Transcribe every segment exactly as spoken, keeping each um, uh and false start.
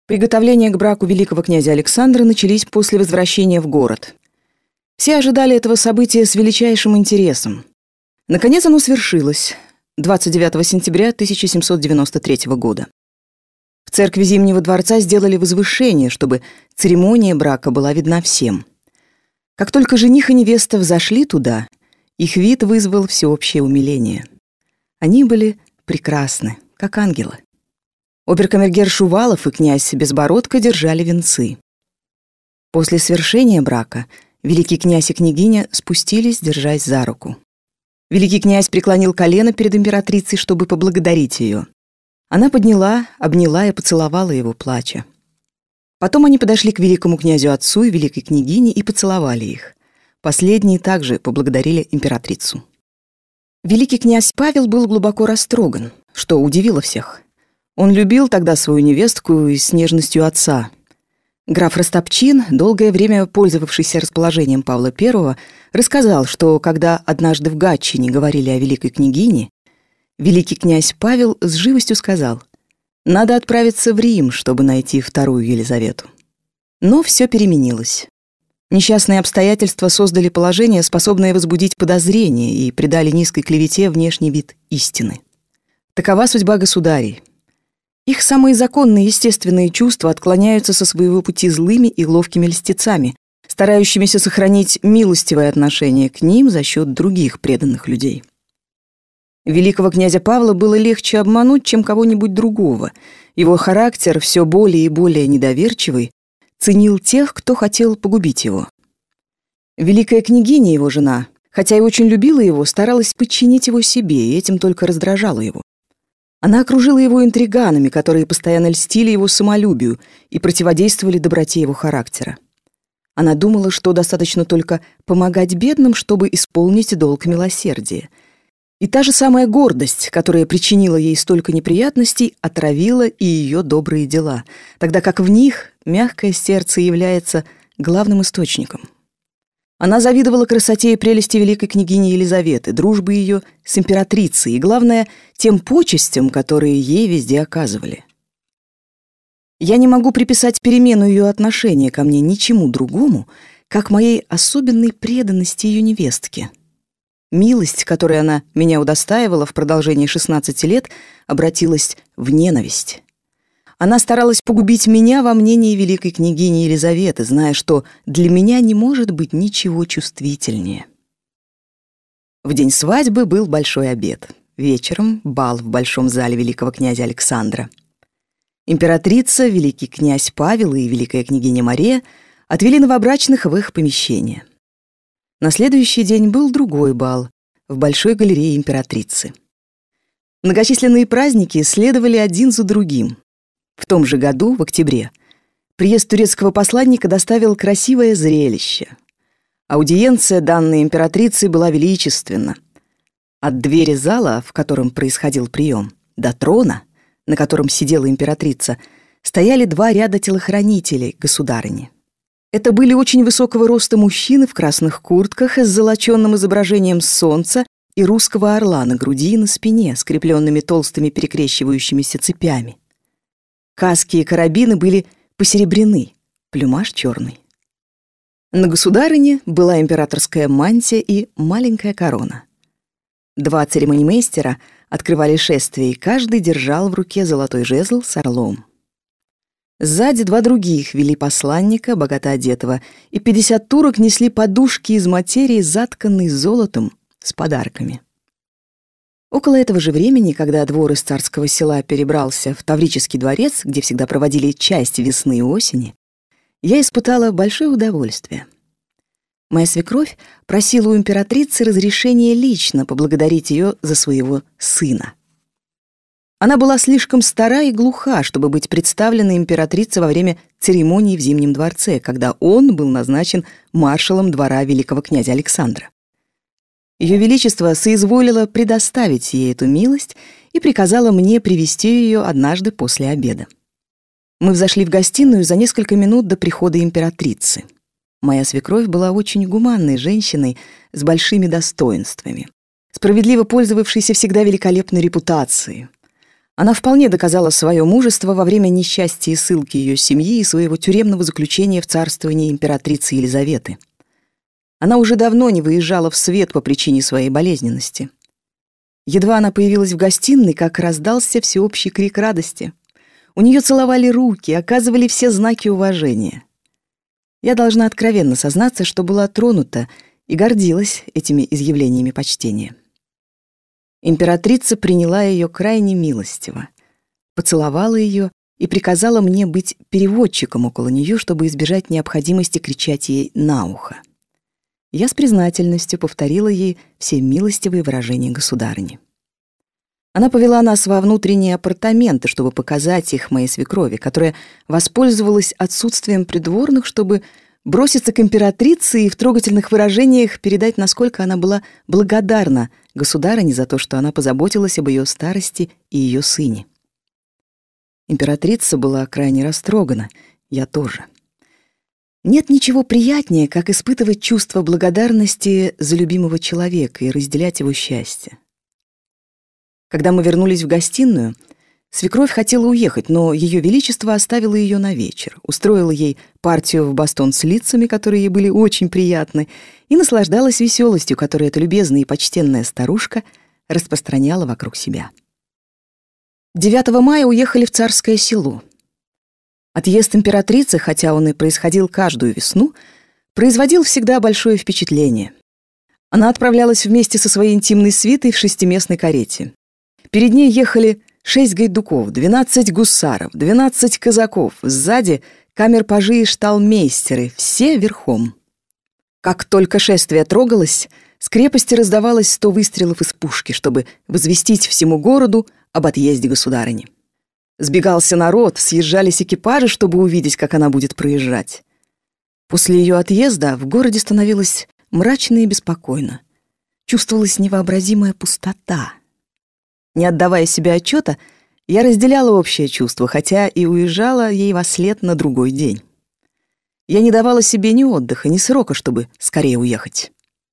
Приготовления к браку великого князя Александра начались после возвращения в город. Все ожидали этого события с величайшим интересом. Наконец оно свершилось двадцать девятого сентября тысяча семьсот девяносто третьего года. В церкви Зимнего дворца сделали возвышение, чтобы церемония брака была видна всем. Как только жених и невеста взошли туда, их вид вызвал всеобщее умиление. Они были прекрасны, как ангелы. Обер-камергер Шувалов и князь Безбородко держали венцы. После свершения брака великий князь и княгиня спустились, держась за руку. Великий князь преклонил колено перед императрицей, чтобы поблагодарить ее. Она подняла, обняла и поцеловала его, плача. Потом они подошли к великому князю-отцу и великой княгине и поцеловали их. Последние также поблагодарили императрицу. Великий князь Павел был глубоко растроган, что удивило всех. Он любил тогда свою невестку и с нежностью отца. Граф Растопчин, долгое время пользовавшийся расположением Павла Первого, рассказал, что когда однажды в Гатчине говорили о великой княгине, великий князь Павел с живостью сказал: «Надо отправиться в Рим, чтобы найти вторую Елизавету». Но все переменилось. Несчастные обстоятельства создали положение, способное возбудить подозрения, и придали низкой клевете внешний вид истины. Такова судьба государей. Их самые законные естественные чувства отклоняются со своего пути злыми и ловкими льстецами, старающимися сохранить милостивое отношение к ним за счет других преданных людей. Великого князя Павла было легче обмануть, чем кого-нибудь другого. Его характер, все более и более недоверчивый, ценил тех, кто хотел погубить его. Великая княгиня, его жена, хотя и очень любила его, старалась подчинить его себе, и этим только раздражала его. Она окружила его интриганами, которые постоянно льстили его самолюбию и противодействовали доброте его характера. Она думала, что достаточно только помогать бедным, чтобы исполнить долг милосердия. И та же самая гордость, которая причинила ей столько неприятностей, отравила и ее добрые дела, тогда как в них мягкое сердце является главным источником. Она завидовала красоте и прелести великой княгини Елизаветы, дружбы ее с императрицей и, главное, тем почестям, которые ей везде оказывали. Я не могу приписать перемену ее отношения ко мне ничему другому, как моей особенной преданности ее невестке. Милость, которой она меня удостаивала в продолжении шестнадцати лет, обратилась в ненависть. Она старалась погубить меня во мнении великой княгини Елизаветы, зная, что для меня не может быть ничего чувствительнее. В день свадьбы был большой обед. Вечером бал в большом зале великого князя Александра. Императрица, великий князь Павел и великая княгиня Мария отвели новобрачных в их помещение. На следующий день был другой бал в большой галерее императрицы. Многочисленные праздники следовали один за другим. В том же году, в октябре, приезд турецкого посланника доставил красивое зрелище. Аудиенция, данная императрицей, была величественна. От двери зала, в котором происходил прием, до трона, на котором сидела императрица, стояли два ряда телохранителей государыни. Это были очень высокого роста мужчины в красных куртках с золоченным изображением солнца и русского орла на груди и на спине, скрепленными толстыми перекрещивающимися цепями. Каски и карабины были посеребрены, плюмаж черный. На государыне была императорская мантия и маленькая корона. Два церемонимейстера открывали шествие, и каждый держал в руке золотой жезл с орлом. Сзади два других вели посланника, богато одетого, и пятьдесят турок несли подушки из материи, затканной золотом, с подарками. Около этого же времени, когда двор из царского села перебрался в Таврический дворец, где всегда проводили часть весны и осени, я испытала большое удовольствие. Моя свекровь просила у императрицы разрешения лично поблагодарить ее за своего сына. Она была слишком стара и глуха, чтобы быть представлена императрице во время церемонии в Зимнем дворце, когда он был назначен маршалом двора великого князя Александра. Ее Величество соизволило предоставить ей эту милость и приказало мне привести ее однажды после обеда. Мы взошли в гостиную за несколько минут до прихода императрицы. Моя свекровь была очень гуманной женщиной с большими достоинствами, справедливо пользовавшейся всегда великолепной репутацией. Она вполне доказала свое мужество во время несчастья и ссылки ее семьи и своего тюремного заключения в царствовании императрицы Елизаветы. Она уже давно не выезжала в свет по причине своей болезненности. Едва она появилась в гостиной, как раздался всеобщий крик радости. У нее целовали руки, оказывали все знаки уважения. Я должна откровенно сознаться, что была тронута и гордилась этими изъявлениями почтения. Императрица приняла ее крайне милостиво, поцеловала ее и приказала мне быть переводчиком около нее, чтобы избежать необходимости кричать ей на ухо. Я с признательностью повторила ей все милостивые выражения государыни. Она повела нас во внутренние апартаменты, чтобы показать их моей свекрови, которая воспользовалась отсутствием придворных, чтобы броситься к императрице и в трогательных выражениях передать, насколько она была благодарна государыне за то, что она позаботилась об ее старости и ее сыне. Императрица была крайне растрогана, я тоже. Нет ничего приятнее, как испытывать чувство благодарности за любимого человека и разделять его счастье. Когда мы вернулись в гостиную, свекровь хотела уехать, но Ее Величество оставило ее на вечер, устроило ей партию в бастон с лицами, которые ей были очень приятны, и наслаждалась веселостью, которую эта любезная и почтенная старушка распространяла вокруг себя. девятого мая уехали в Царское Село. Отъезд императрицы, хотя он и происходил каждую весну, производил всегда большое впечатление. Она отправлялась вместе со своей интимной свитой в шестиместной карете. Перед ней ехали шесть гайдуков, двенадцать гусаров, двенадцать казаков, сзади камер-пажи и шталмейстеры, все верхом. Как только шествие трогалось, с крепости раздавалось сто выстрелов из пушки, чтобы возвестить всему городу об отъезде государыни. Сбегался народ, съезжались экипажи, чтобы увидеть, как она будет проезжать. После ее отъезда в городе становилось мрачно и беспокойно. Чувствовалась невообразимая пустота. Не отдавая себе отчета, я разделяла общее чувство, хотя и уезжала ей вослед на другой день. Я не давала себе ни отдыха, ни срока, чтобы скорее уехать.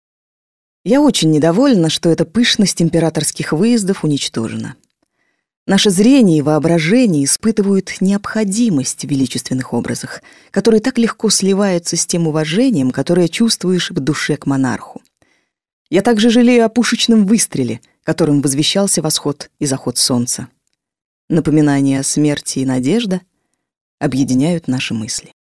Я очень недовольна, что эта пышность императорских выездов уничтожена. Наше зрение и воображение испытывают необходимость в величественных образах, которые так легко сливаются с тем уважением, которое чувствуешь в душе к монарху. Я также жалею о пушечном выстреле, которым возвещался восход и заход солнца. Напоминание о смерти и надежда объединяют наши мысли.